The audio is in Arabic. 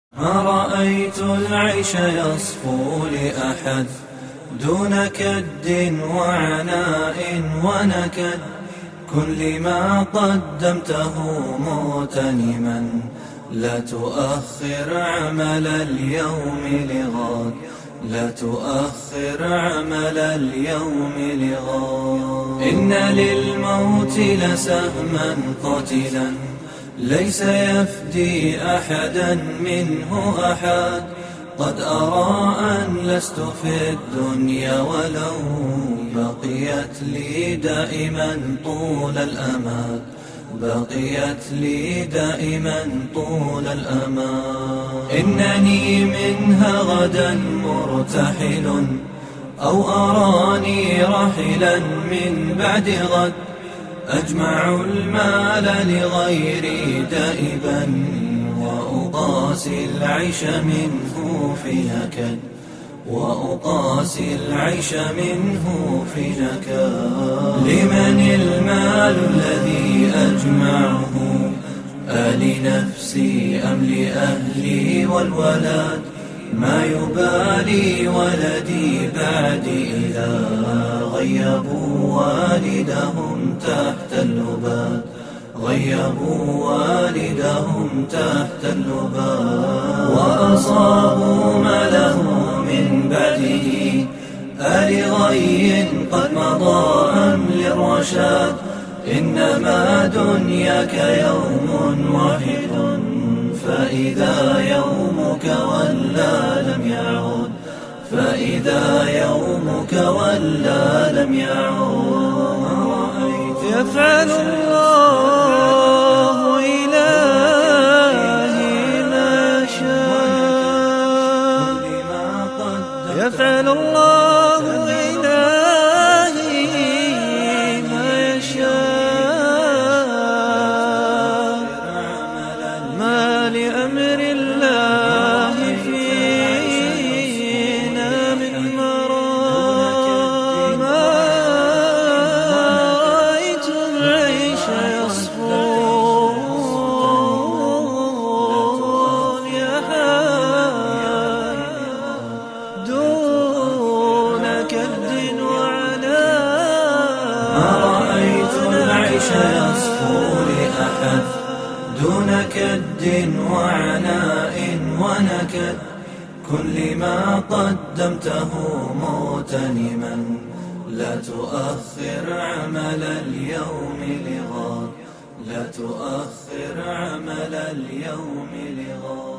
ما رأيت العيش يصفو لأحد دون كد وعناء ونكد. كن لما قدمته مغتنما، لا تؤخر عمل اليوم لغد، لا تؤخر عمل اليوم لغد. إن للموت لسهما قاتلا ليس يفدي أحدا منه أحد. قد أرى أن لست في الدنيا ولو بقيت لي دائما طول الأمد، بقيت لي دائما طول الأمد. إنني منها غدا مرتحل أو أراني رحلا من بعد غد. أجمع المال لغيري دائبا وأقاسي العيش منه في نكد، وأقاسي العيش منه في نكد. لمن المال الذي أجمعه، لنفسي أم لأهلي والولد؟ ما يبالي ولدي بعدي إذا غيبوا والدهم تحت اللباد، غيبوا والدهم تحت اللباد. وأصابوا ما له من بعده، لغي قد مضى أم للرشاد؟ إنما دنياك يوم واحد، فإذا يومك ولى لم يعود، فإذا يومك ولى لم يعود. يفعل الله إلهي ما شاء، يفعل الله إلهي ما يشاء. ما لأمر الله فينا من مرام، ما رأيت العيش يصفو لأحد دون كد وعناء. ما رأيت العيش يصفو لأحد دون كد وعناء ونكد. كن لما قدمته مغتنما، لا تؤخر عمل اليوم لغد، لا تؤخر عمل اليوم لغد.